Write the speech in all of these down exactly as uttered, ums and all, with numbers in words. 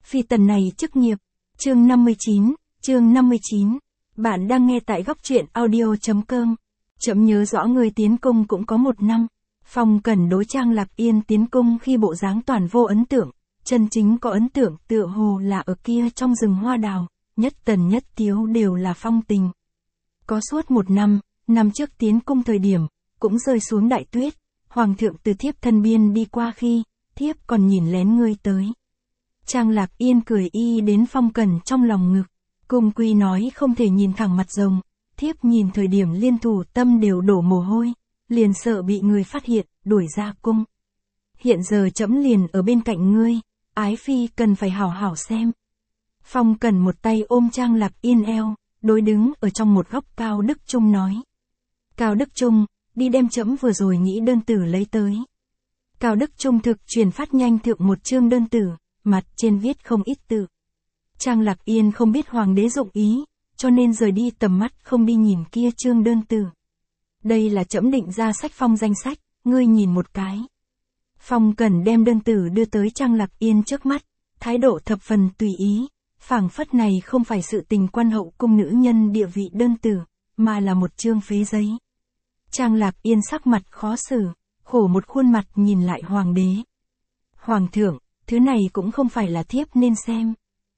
phi tần này chức nghiệp. Chương năm mươi chín, chương năm mươi chín. Bạn đang nghe tại góc truyện audio.com. Chậm nhớ rõ người tiến cung cũng có một năm. Phong Cẩn đối Trang Lạc Yên tiến cung khi bộ dáng toàn vô ấn tượng, chân chính có ấn tượng tựa hồ là ở kia trong rừng hoa đào, nhất tần nhất tiếu đều là phong tình. Có suốt một năm, năm trước tiến cung thời điểm, cũng rơi xuống đại tuyết, hoàng thượng từ thiếp thân biên đi qua khi, thiếp còn nhìn lén ngươi tới. Trang Lạc Yên cười y đến Phong Cẩn trong lòng ngực, cung quy nói không thể nhìn thẳng mặt rồng, thiếp nhìn thời điểm liên thủ tâm đều đổ mồ hôi, liền sợ bị người phát hiện, đuổi ra cung. Hiện giờ trẫm liền ở bên cạnh ngươi, ái phi cần phải hảo hảo xem. Phong Cẩn một tay ôm Trang Lạc Yên eo, đối đứng ở trong một góc Cao Đức Trung nói. Cao Đức Trung, đi đem trẫm vừa rồi nghĩ đơn tử lấy tới. Cao Đức Trung thực truyền phát nhanh thượng một chương đơn tử, mặt trên viết không ít tự. Trang Lạc Yên không biết hoàng đế dụng ý, cho nên rời đi tầm mắt không đi nhìn kia chương đơn tử. Đây là trẫm định ra sách phong danh sách, ngươi nhìn một cái. Phong Cẩn đem đơn tử đưa tới Trang Lạc Yên trước mắt, thái độ thập phần tùy ý, phảng phất này không phải sự tình quan hậu cung nữ nhân địa vị đơn tử, mà là một chương phế giấy. Trang Lạc Yên sắc mặt khó xử, khổ một khuôn mặt nhìn lại hoàng đế. Hoàng thượng, thứ này cũng không phải là thiếp nên xem.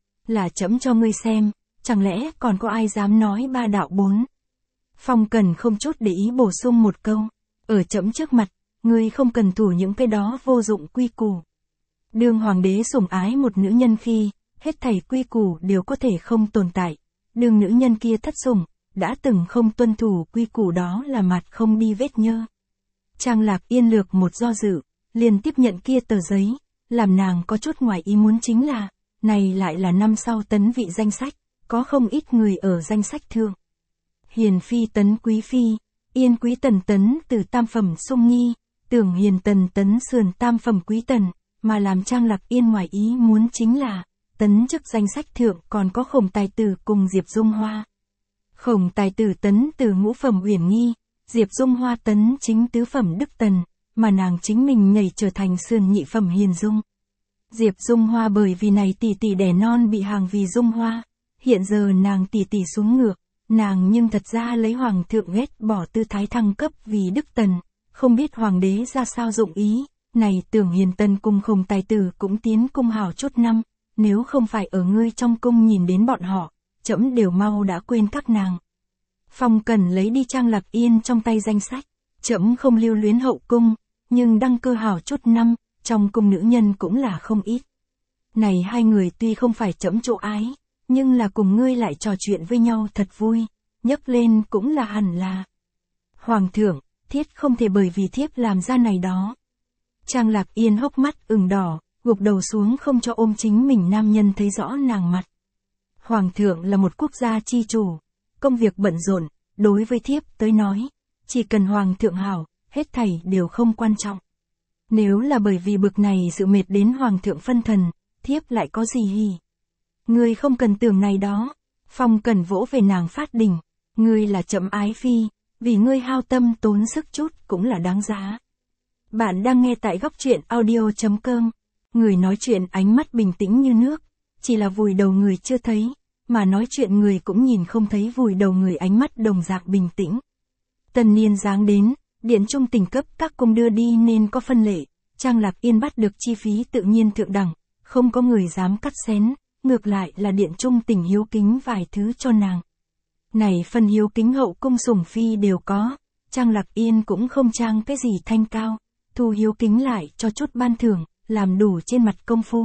Là trẫm cho ngươi xem, chẳng lẽ còn có ai dám nói ba đạo bốn. Phong Cẩn không chút để ý bổ sung một câu, ở trẫm trước mặt, ngươi không cần thủ những cái đó vô dụng quy củ. Đương hoàng đế sủng ái một nữ nhân khi, hết thảy quy củ đều có thể không tồn tại. Đương nữ nhân kia thất sủng, đã từng không tuân thủ quy củ đó là mặt không đi vết nhơ. Trang Lạc Yên lược một do dự, liền tiếp nhận kia tờ giấy, làm nàng có chút ngoài ý muốn chính là, này lại là năm sau tấn vị danh sách, có không ít người ở danh sách thượng. Hiền phi tấn quý phi, yên quý tần tấn từ tam phẩm sung nghi, tưởng hiền tần tấn sườn tam phẩm quý tần, mà làm Trang Lạc Yên ngoài ý muốn chính là, tấn chức danh sách thượng còn có Khổng Tài Tử cùng Diệp Dung Hoa. Khổng Tài Tử tấn từ ngũ phẩm Uyển Nghi, Diệp Dung Hoa tấn chính tứ phẩm Đức Tần, mà nàng chính mình nhảy trở thành sườn nhị phẩm Hiền Dung. Diệp Dung Hoa bởi vì này tỷ tỷ đẻ non bị hàng vì Dung Hoa, hiện giờ nàng tỷ tỷ xuống ngược, nàng nhưng thật ra lấy hoàng thượng ghét bỏ tư thái thăng cấp vì Đức Tần, không biết hoàng đế ra sao dụng ý, này tưởng Hiền Tần cùng Khổng Tài Tử cũng tiến cung hảo chút năm, nếu không phải ở ngươi trong cung nhìn đến bọn họ, trẫm đều mau đã quên các nàng. Phong Cẩn lấy đi Trang Lạc Yên trong tay danh sách, trẫm không lưu luyến hậu cung, nhưng đăng cơ hảo chút năm, trong cung nữ nhân cũng là không ít. Này hai người tuy không phải trẫm chỗ ái, nhưng là cùng ngươi lại trò chuyện với nhau thật vui, nhấc lên cũng là hẳn là. Hoàng thượng, thiết không thể bởi vì thiếp làm ra này đó. Trang Lạc Yên hốc mắt ửng đỏ, gục đầu xuống không cho ôm chính mình nam nhân thấy rõ nàng mặt. Hoàng thượng là một quốc gia chi chủ, công việc bận rộn, đối với thiếp tới nói, chỉ cần hoàng thượng hảo, hết thảy đều không quan trọng. Nếu là bởi vì bực này sự mệt đến hoàng thượng phân thần, thiếp lại có gì hỉ. Ngươi không cần tưởng này đó. Phong Cẩn vỗ về nàng phát đỉnh, ngươi là trẫm ái phi, vì ngươi hao tâm tốn sức chút cũng là đáng giá. Bạn đang nghe tại góc truyện audio.com. Người nói chuyện ánh mắt bình tĩnh như nước, chỉ là vùi đầu người chưa thấy, mà nói chuyện người cũng nhìn không thấy vùi đầu người ánh mắt đồng dạng bình tĩnh. Tân niên giáng đến, điện trung tỉnh cấp các cung đưa đi nên có phân lệ, Trang Lạc Yên bắt được chi phí tự nhiên thượng đẳng, không có người dám cắt xén, ngược lại là điện trung tỉnh hiếu kính vài thứ cho nàng. Này phần hiếu kính hậu cung sủng phi đều có, Trang Lạc Yên cũng không trang cái gì thanh cao, thu hiếu kính lại cho chút ban thưởng, làm đủ trên mặt công phu.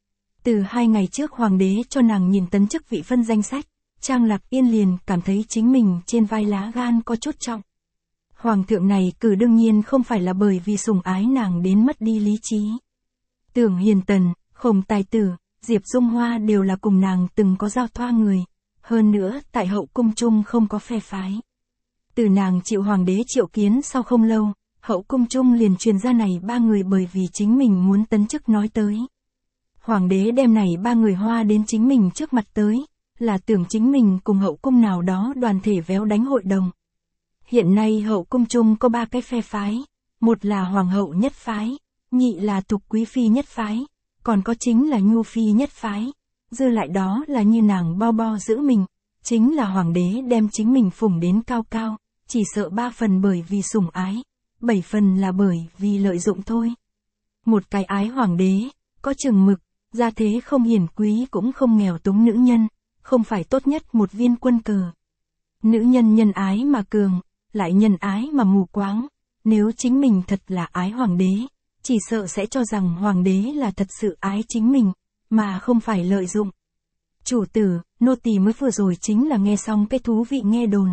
Từ hai ngày trước hoàng đế cho nàng nhìn tấn chức vị phân danh sách, Trang Lạc Yên liền cảm thấy chính mình trên vai lá gan có chút trọng. Hoàng thượng này cử đương nhiên không phải là bởi vì sủng ái nàng đến mất đi lý trí. Tưởng Hiền Tần, Khổng Tài Tử, Diệp Dung Hoa đều là cùng nàng từng có giao thoa người, hơn nữa tại hậu cung chung không có phe phái. Từ nàng chịu hoàng đế triệu kiến sau không lâu, hậu cung chung liền truyền ra này ba người bởi vì chính mình muốn tấn chức nói tới. Hoàng đế đem này ba người hoa đến chính mình trước mặt tới, là tưởng chính mình cùng hậu cung nào đó đoàn thể véo đánh hội đồng. Hiện nay hậu cung chung có ba cái phe phái, một là hoàng hậu nhất phái, nhị là thục quý phi nhất phái, còn có chính là nhu phi nhất phái, dư lại đó là như nàng bo bo giữ mình, chính là hoàng đế đem chính mình phủng đến cao cao, chỉ sợ ba phần bởi vì sủng ái, bảy phần là bởi vì lợi dụng thôi. Một cái ái hoàng đế, có chừng mực, gia thế không hiển quý cũng không nghèo túng nữ nhân, không phải tốt nhất một viên quân cờ. Nữ nhân nhân ái mà cường, lại nhân ái mà mù quáng, nếu chính mình thật là ái hoàng đế, chỉ sợ sẽ cho rằng hoàng đế là thật sự ái chính mình, mà không phải lợi dụng. Chủ tử, nô tỳ mới vừa rồi chính là nghe xong cái thú vị nghe đồn.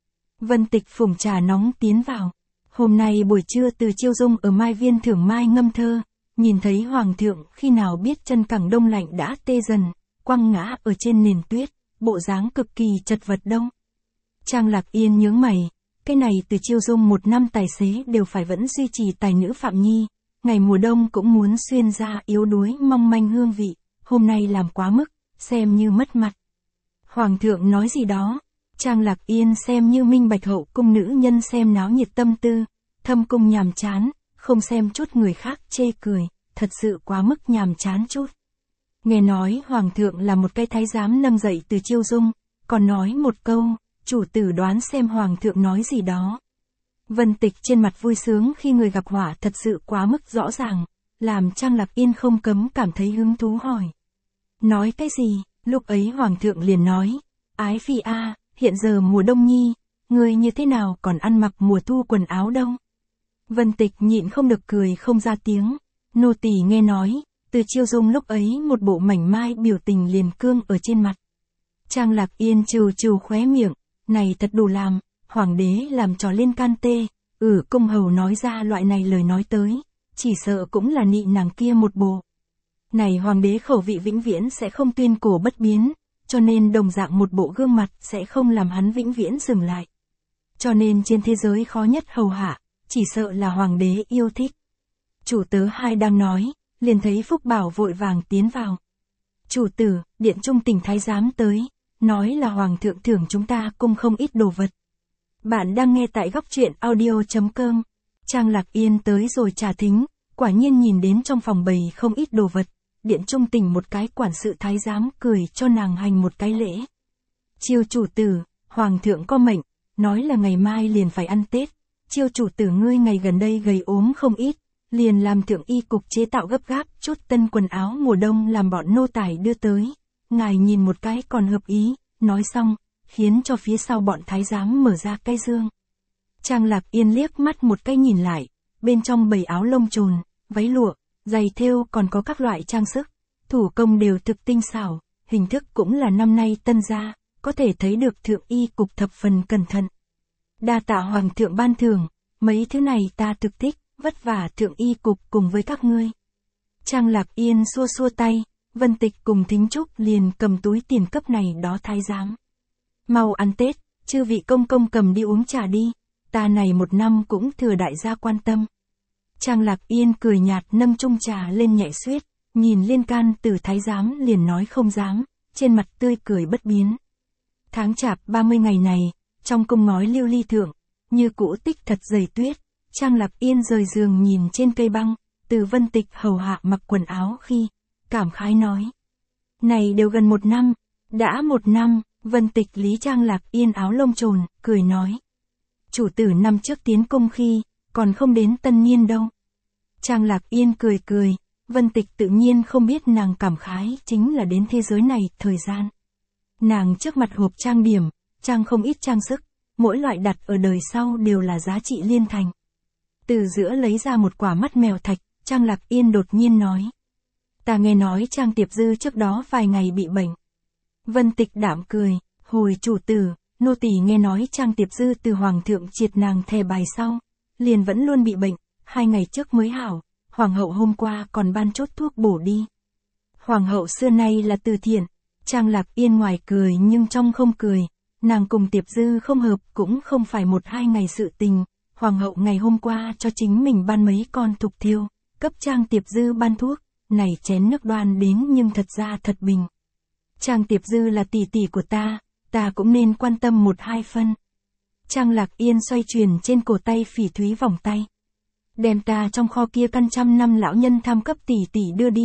Vân Tịch phủng trà nóng tiến vào. Hôm nay buổi trưa từ Chiêu Dung ở Mai Viên thưởng mai ngâm thơ, nhìn thấy hoàng thượng khi nào biết chân cẳng đông lạnh đã tê dần, quăng ngã ở trên nền tuyết, bộ dáng cực kỳ chật vật đông. Trang Lạc Yên nhướng mày, cái này từ Chiêu Dung một năm tài xế đều phải vẫn duy trì tài nữ Phạm Nhi, ngày mùa đông cũng muốn xuyên ra yếu đuối mong manh hương vị, hôm nay làm quá mức, xem như mất mặt. Hoàng thượng nói gì đó, Trang Lạc Yên xem như minh bạch hậu cung nữ nhân xem náo nhiệt tâm tư, thâm cung nhàm chán, không xem chút người khác chê cười, thật sự quá mức nhàm chán chút. Nghe nói hoàng thượng là một cái thái giám nâng dậy từ Chiêu Dung, còn nói một câu, chủ tử đoán xem hoàng thượng nói gì đó. Vân Tịch trên mặt vui sướng khi người gặp họa thật sự quá mức rõ ràng, làm Trang Lạc Yên không cấm cảm thấy hứng thú hỏi. Nói cái gì, lúc ấy hoàng thượng liền nói, ái phi a, hiện giờ mùa đông nhi, người như thế nào còn ăn mặc mùa thu quần áo đông. Vân Tịch nhịn không được cười không ra tiếng, nô tỳ nghe nói, từ Chiêu Dung lúc ấy một bộ mảnh mai biểu tình liền cương ở trên mặt. Trang Lạc Yên trừ trừ khóe miệng, này thật đủ làm, hoàng đế làm trò lên can tê, ừ cung hầu nói ra loại này lời nói tới, chỉ sợ cũng là nị nàng kia một bộ. Này hoàng đế khẩu vị vĩnh viễn sẽ không tuyên cổ bất biến, cho nên đồng dạng một bộ gương mặt sẽ không làm hắn vĩnh viễn dừng lại. Cho nên trên thế giới khó nhất hầu hạ, chỉ sợ là hoàng đế yêu thích. Chủ tớ hai đang nói, liền thấy Phúc Bảo vội vàng tiến vào. Chủ tử, điện trung tỉnh thái giám tới, nói là hoàng thượng thưởng chúng ta cung không ít đồ vật. Bạn đang nghe tại góc truyện audio.com. Trang Lạc Yên tới rồi trà thính, quả nhiên nhìn đến trong phòng bày không ít đồ vật. Điện trung tỉnh một cái quản sự thái giám cười cho nàng hành một cái lễ. Chiêu chủ tử, hoàng thượng có mệnh, nói là ngày mai liền phải ăn Tết. Chiêu chủ tử ngươi ngày gần đây gầy ốm không ít, liền làm thượng y cục chế tạo gấp gáp chút tân quần áo mùa đông làm bọn nô tài đưa tới. Ngài nhìn một cái còn hợp ý, nói xong, khiến cho phía sau bọn thái giám mở ra cái dương. Trang Lạc Yên liếc mắt một cái nhìn lại, bên trong bầy áo lông trồn, váy lụa, giày thêu còn có các loại trang sức, thủ công đều thực tinh xảo, hình thức cũng là năm nay tân gia, có thể thấy được thượng y cục thập phần cẩn thận. Đa tạ hoàng thượng ban thưởng, mấy thứ này ta thực thích, vất vả thượng y cục cùng với các ngươi. Trang Lạc Yên xua xua tay, Vân Tịch cùng Thính Trúc liền cầm túi tiền cấp này đó thái giám. Mau ăn Tết, chư vị công công cầm đi uống trà đi, ta này một năm cũng thừa đại gia quan tâm. Trang Lạc Yên cười nhạt nâng chung trà lên nhẹ xuýt, nhìn Liên Can Tử thái giám liền nói không dám, trên mặt tươi cười bất biến. Tháng chạp ba mươi ngày này, trong cung ngói lưu ly thượng, như cũ tích thật dày tuyết, Trang Lạc Yên rời giường nhìn trên cây băng, từ Vân Tịch hầu hạ mặc quần áo khi, cảm khái nói. Này đều gần một năm, đã một năm, Vân Tịch lý Trang Lạc Yên áo lông trồn, cười nói. Chủ tử năm trước tiến cung khi, còn không đến tân niên đâu. Trang Lạc Yên cười cười, Vân Tịch tự nhiên không biết nàng cảm khái chính là đến thế giới này thời gian. Nàng trước mặt hộp trang điểm, trang không ít trang sức, mỗi loại đặt ở đời sau đều là giá trị liên thành. Từ giữa lấy ra một quả mắt mèo thạch, Trang Lạc Yên đột nhiên nói. Ta nghe nói Trang Tiệp Dư trước đó vài ngày bị bệnh. Vân Tịch đạm cười, hồi chủ tử, nô tỳ nghe nói Trang Tiệp Dư từ hoàng thượng triệt nàng thề bài sau, liền vẫn luôn bị bệnh, hai ngày trước mới hảo, hoàng hậu hôm qua còn ban chốt thuốc bổ đi. Hoàng hậu xưa nay là từ thiện, Trang Lạc Yên ngoài cười nhưng trong không cười, nàng cùng Tiệp Dư không hợp cũng không phải một hai ngày sự tình, hoàng hậu ngày hôm qua cho chính mình ban mấy con thục thiêu, cấp Trang Tiệp Dư ban thuốc, này chén nước đoan đến nhưng thật ra thật bình. Trang Tiệp Dư là tỷ tỷ của ta, ta cũng nên quan tâm một hai phân. Trang Lạc Yên xoay truyền trên cổ tay phỉ thúy vòng tay. Đem ta trong kho kia căn trăm năm lão nhân tham cấp tỷ tỷ đưa đi,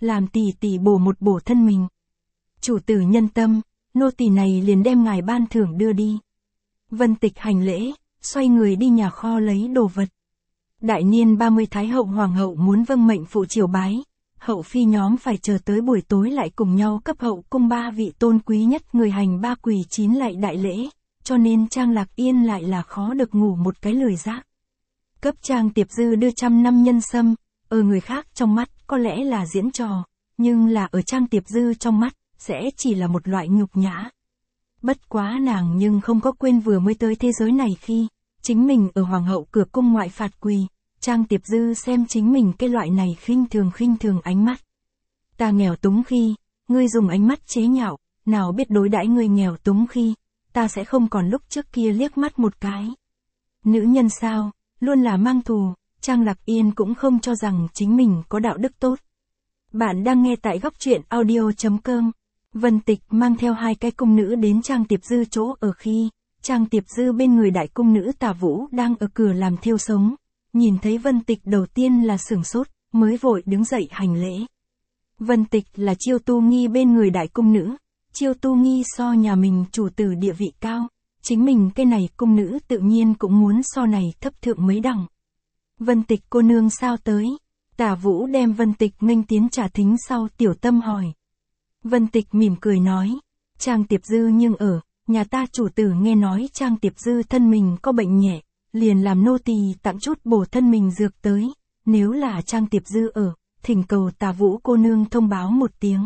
làm tỷ tỷ bổ một bổ thân mình. Chủ tử nhân tâm, nô tỳ này liền đem ngài ban thưởng đưa đi. Vân Tịch hành lễ, xoay người đi nhà kho lấy đồ vật. Đại niên ba mươi Thái hậu hoàng hậu muốn vâng mệnh phụ triều bái, hậu phi nhóm phải chờ tới buổi tối lại cùng nhau cấp hậu cung ba vị tôn quý nhất người hành ba quỳ chín lạy đại lễ, cho nên Trang Lạc Yên lại là khó được ngủ một cái lười giác. Cấp Trang Tiệp Dư đưa trăm năm nhân sâm, ở người khác trong mắt có lẽ là diễn trò, nhưng là ở Trang Tiệp Dư trong mắt, sẽ chỉ là một loại nhục nhã. Bất quá nàng nhưng không có quên vừa mới tới thế giới này khi, chính mình ở hoàng hậu cửa cung ngoại phạt quỳ, Trang Tiệp Dư xem chính mình cái loại này khinh thường khinh thường ánh mắt. Ta nghèo túng khi, ngươi dùng ánh mắt chế nhạo, nào biết đối đãi ngươi nghèo túng khi, ta sẽ không còn lúc trước kia liếc mắt một cái. Nữ nhân sao, luôn là mang thù, Trang Lạc Yên cũng không cho rằng chính mình có đạo đức tốt. Bạn đang nghe tại góc truyện audio chấm com. Vân Tịch mang theo hai cái cung nữ đến Trang Tiệp Dư chỗ ở khi, Trang Tiệp Dư bên người đại cung nữ Tả Vũ đang ở cửa làm thiêu sống. Nhìn thấy Vân Tịch đầu tiên là sửng sốt, mới vội đứng dậy hành lễ. Vân Tịch là Chiêu Tu Nghi bên người đại cung nữ, Chiêu Tu Nghi so nhà mình chủ tử địa vị cao, chính mình cái này cung nữ tự nhiên cũng muốn so này thấp thượng mấy đẳng. Vân Tịch cô nương sao tới? Tả Vũ đem Vân Tịch nghênh tiến trà thính sau tiểu tâm hỏi. Vân Tịch mỉm cười nói, Trang Tiệp Dư nhưng ở, nhà ta chủ tử nghe nói Trang Tiệp Dư thân mình có bệnh nhẹ, liền làm nô tỳ tặng chút bổ thân mình dược tới, nếu là Trang Tiệp Dư ở, thỉnh cầu Tả Vũ cô nương thông báo một tiếng.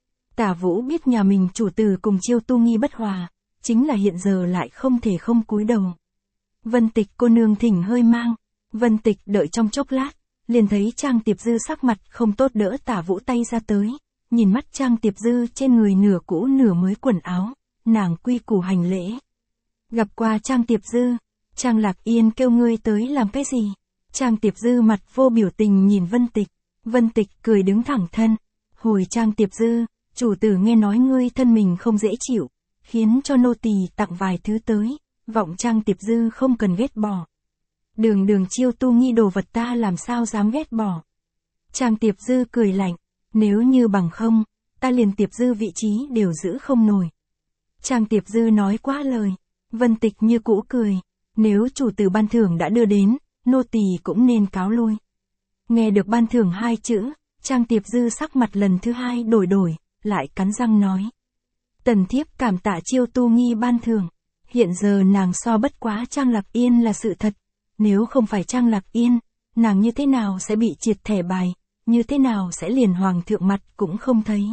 Tả Vũ biết nhà mình chủ tử cùng Chiêu Tu Nghi bất hòa, chính là hiện giờ lại không thể không cúi đầu. Vân Tịch cô nương thỉnh hơi mang, Vân Tịch đợi trong chốc lát, liền thấy Trang Tiệp Dư sắc mặt không tốt đỡ Tả Vũ tay ra tới, nhìn mắt Trang Tiệp Dư trên người nửa cũ nửa mới quần áo, nàng quy củ hành lễ. Gặp qua Trang Tiệp Dư, Trang Lạc Yên kêu ngươi tới làm cái gì? Trang Tiệp Dư mặt vô biểu tình nhìn Vân Tịch, Vân Tịch cười đứng thẳng thân, hồi Trang Tiệp Dư, chủ tử nghe nói ngươi thân mình không dễ chịu, khiến cho nô tỳ tặng vài thứ tới, vọng Trang Tiệp Dư không cần ghét bỏ. Đường đường Chiêu Tu Nghi đồ vật ta làm sao dám ghét bỏ. Trang Tiệp Dư cười lạnh, nếu như bằng không, ta liền Tiệp Dư vị trí đều giữ không nổi. Trang Tiệp Dư nói quá lời, Vân Tịch như cũ cười, nếu chủ tử ban thưởng đã đưa đến, nô tỳ cũng nên cáo lui. Nghe được ban thưởng hai chữ, Trang Tiệp Dư sắc mặt lần thứ hai đổi đổi, lại cắn răng nói. Tần thiếp cảm tạ Chiêu Tu Nghi ban thưởng, hiện giờ nàng so bất quá Trang Lạc Yên là sự thật, nếu không phải Trang Lạc Yên, nàng như thế nào sẽ bị triệt thẻ bài, như thế nào sẽ liền hoàng thượng mặt cũng không thấy.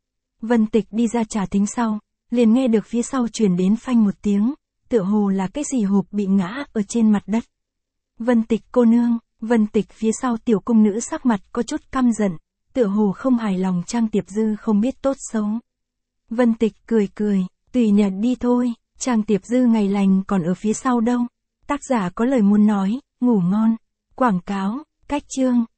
Vân Tịch đi ra trà thính sau, liền nghe được phía sau truyền đến phanh một tiếng, tựa hồ là cái gì hộp bị ngã ở trên mặt đất. Vân Tịch cô nương, Vân Tịch phía sau tiểu cung nữ sắc mặt có chút căm giận, tựa hồ không hài lòng Trang Tiệp Dư không biết tốt xấu. Vân Tịch cười cười, tùy nhặt đi thôi, Trang Tiệp Dư ngày lành còn ở phía sau đâu. Tác giả có lời muốn nói, ngủ ngon. Quảng cáo, cách chương.